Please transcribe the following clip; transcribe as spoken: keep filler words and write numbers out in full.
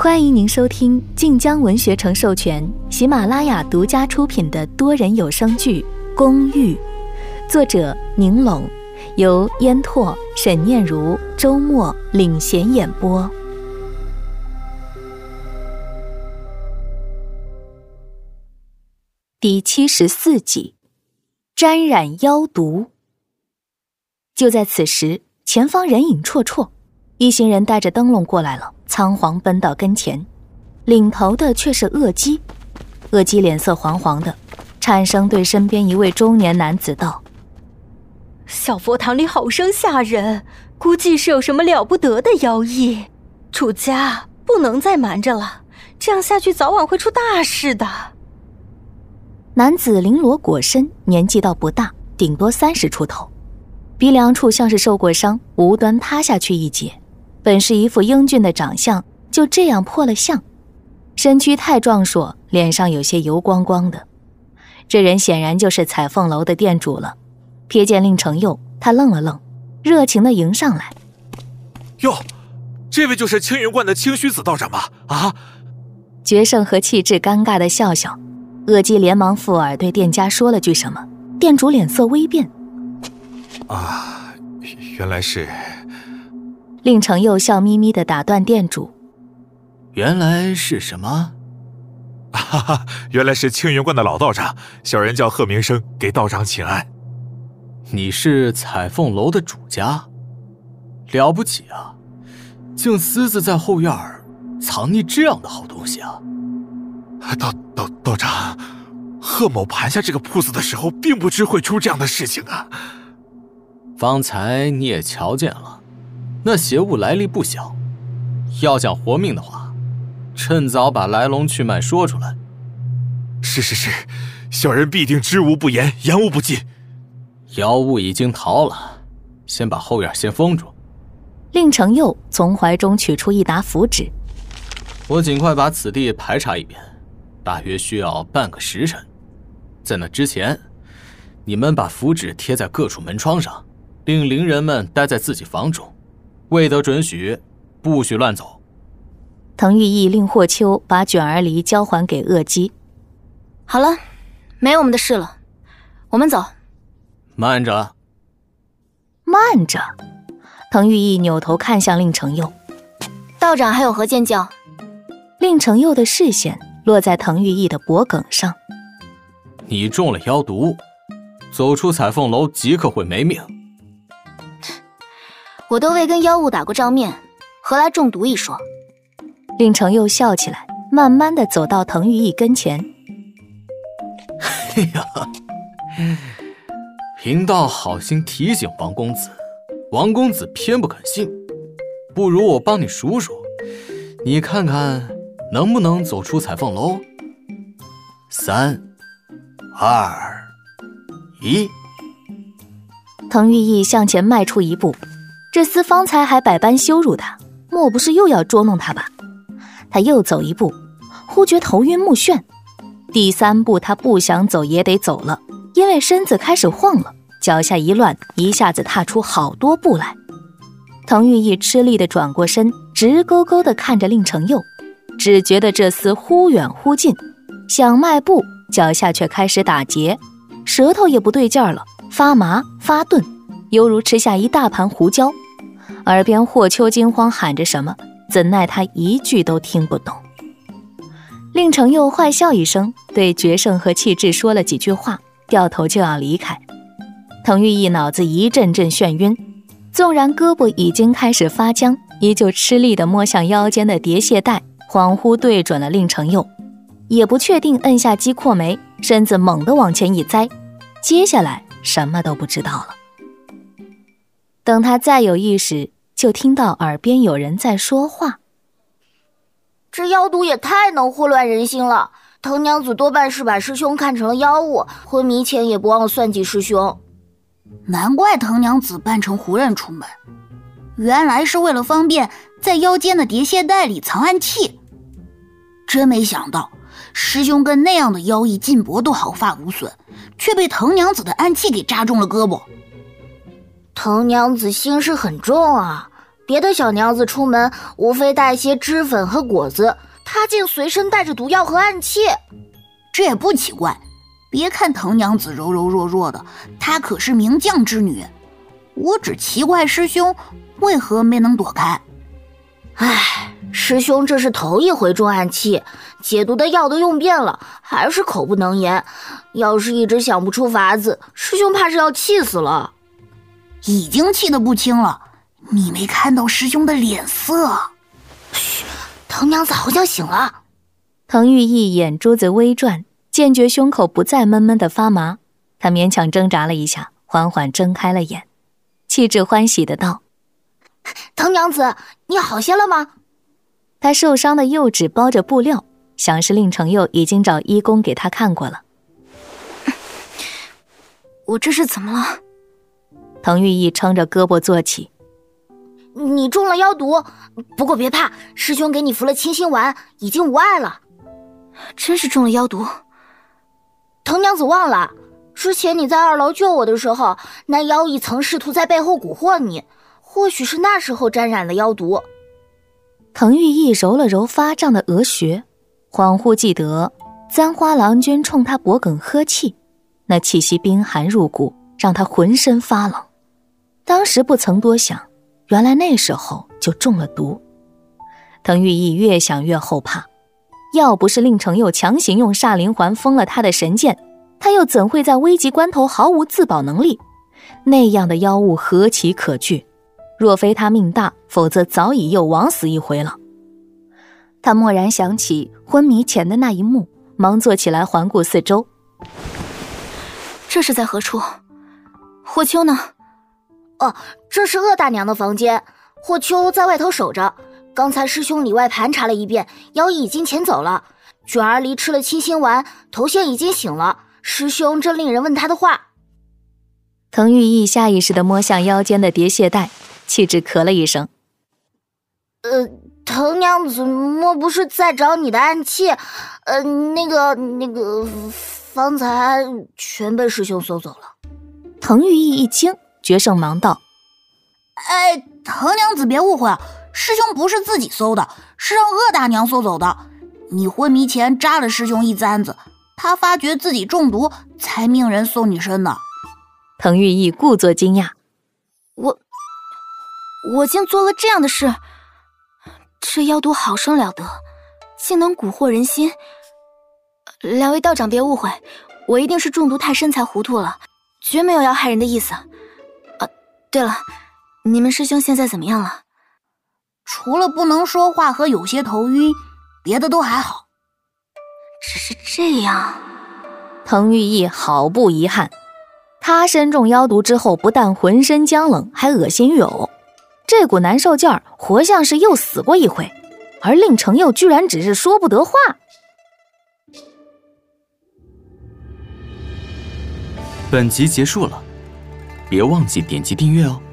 欢迎您收听晋江文学城授权、喜马拉雅独家出品的多人有声剧《公寓》，作者宁拢，由烟拓、沈念如、周末领衔演播。第七十四集，沾染妖毒。就在此时，前方人影绰绰，一行人带着灯笼过来了，仓皇奔到跟前。领头的却是鄂基，鄂基脸色黄黄的，颤声对身边一位中年男子道： 小佛堂里好生吓人，估计是有什么了不得的妖异，主家不能再瞒着了，这样下去早晚会出大事的。 男子绫罗裹身，年纪倒不大，顶多三十出头，鼻梁处像是受过伤，无端塌下去一截，本是一副英俊的长相，就这样破了相，身躯太壮硕，脸上有些油光光的。这人显然就是彩凤楼的店主了。瞥见令承佑，他愣了愣，热情地迎上来： 哟，这位就是青云观的清虚子道长吗？啊！ 决胜和气质尴尬地笑笑，鄂基连忙附耳对店家说了句什么，店主脸色微变。 啊，原来是…… 令承佑笑眯眯地打断店主： 原来是什么？ 哈哈，原来是青云观的老道长，小人叫贺明生，给道长请安。 你是彩凤楼的主家，了不起啊，竟私自在后院藏匿这样的好东西啊！ 道道道长，贺某盘下这个铺子的时候，并不知会出这样的事情啊。 方才你也瞧见了，那邪物来历不小，要想活命的话，趁早把来龙去脉说出来。 是是是，小人必定知无不言，言无不尽。 妖物已经逃了，先把后院先封住。 令承佑从怀中取出一沓符纸， 我尽快把此地排查一遍，大约需要半个时辰。在那之前，你们把符纸贴在各处门窗上，令邻人们待在自己房中，未得准许，不许乱走。 滕玉义令霍秋把卷儿梨交还给鄂基。 好了，没我们的事了，我们走。 慢着， 慢着！滕玉义扭头看向令承佑， 道长还有何见教？ 令承佑的视线落在滕玉义的脖颈上。 你中了妖毒，走出彩凤楼即刻会没命。 我都未跟妖物打过照面，何来中毒一说？ 令承佑笑起来，慢慢地走到滕玉义跟前。 哎呀，贫道好心提醒王公子，王公子偏不肯信，不如我帮你数数，你看看能不能走出彩凤楼？三、二、一。 滕玉义向前迈出一步，这厮方才还百般羞辱他，莫不是又要捉弄他吧？他又走一步，忽觉头晕目眩。第三步他不想走也得走了，因为身子开始晃了，脚下一乱，一下子踏出好多步来。滕玉义吃力地转过身，直勾勾地看着令承佑，只觉得这厮忽远忽近，想迈步，脚下却开始打结，舌头也不对劲儿了，发麻发钝，犹如吃下一大盘胡椒。耳边霍秋惊慌喊着什么，怎奈他一句都听不懂。令承佑坏笑一声，对决胜和气质说了几句话，掉头就要离开。滕玉义脑子一阵阵眩晕，纵然胳膊已经开始发僵，依旧吃力地摸向腰间的叠蟹带，恍惚对准了令承佑，也不确定，摁下鸡阔眉，身子猛地往前一栽，接下来什么都不知道了。等他再有意识，就听到耳边有人在说话。 这妖毒也太能祸乱人心了，藤娘子多半是把师兄看成了妖物，昏迷前也不忘算计师兄。 难怪藤娘子扮成胡人出门，原来是为了方便在腰间的叠蟹带里藏暗器。真没想到师兄跟那样的妖异近搏都毫发无损，却被藤娘子的暗器给扎中了胳膊。 藤娘子心事很重啊， 别的小娘子出门无非带些脂粉和果子，她竟随身带着毒药和暗器。 这也不奇怪，别看藤娘子柔柔弱弱的，她可是名将之女。我只奇怪师兄为何没能躲开。 唉，师兄这是头一回中暗器，解毒的药都用遍了，还是口不能言。要是一直想不出法子，师兄怕是要气死了。 已经气得不轻了，你没看到师兄的脸色？ 嘘，藤娘子好像醒了。 藤玉意眼珠子微转，见觉胸口不再闷闷的发麻，他勉强挣扎了一下，缓缓睁开了眼，气质欢喜的道： 藤娘子，你好些了吗？ 他受伤的右指包着布料，想是令程佑已经找医工给他看过了。 我这是怎么了？ 藤玉意撑着胳膊坐起。 你中了妖毒，不过别怕，师兄给你服了清心丸，已经无碍了。 真是中了妖毒。 藤娘子忘了，之前你在二楼救我的时候，那妖异曾试图在背后蛊惑你，或许是那时候沾染了妖毒。 藤玉意揉了揉发胀的额穴，恍惚记得簪花郎君冲他脖颈呵气，那气息冰寒入骨，让他浑身发冷。当时不曾多想，原来那时候就中了毒。藤玉意越想越后怕，要不是令程佑强行用煞灵环封了他的神剑，他又怎会在危急关头毫无自保能力？那样的妖物何其可惧，若非他命大，否则早已又枉死一回了。他蓦然想起昏迷前的那一幕，忙坐起来环顾四周。 这是在何处？霍秋呢？ 哦，这是鄂大娘的房间，霍秋在外头守着。刚才师兄里外盘查了一遍，妖异已经遣走了。卷儿离吃了清心丸，头先已经醒了。师兄正令人问他的话。 藤玉意下意识地摸向腰间的叠蟹带，气质咳了一声。 呃，藤娘子莫不是在找你的暗器？呃，那个那个，方才全被师兄搜走了。 藤玉意一惊，决胜忙道： 哎，藤娘子别误会啊，师兄不是自己搜的，是让鄂大娘搜走的。你昏迷前扎了师兄一簪子，他发觉自己中毒，才命人送你身的。 藤玉意故作惊讶： 我我竟做了这样的事？这妖毒好生了得，竟能蛊惑人心。两位道长别误会，我一定是中毒太深才糊涂了，绝没有要害人的意思。啊，对了，你们师兄现在怎么样了？ 除了不能说话和有些头晕，别的都还好。 只是这样。 藤玉意毫不遗憾，他身中妖毒之后，不但浑身僵冷，还恶心欲呕。这股难受劲儿，活像是又死过一回，而令程佑居然只是说不得话。 本集结束了，别忘记点击订阅哦。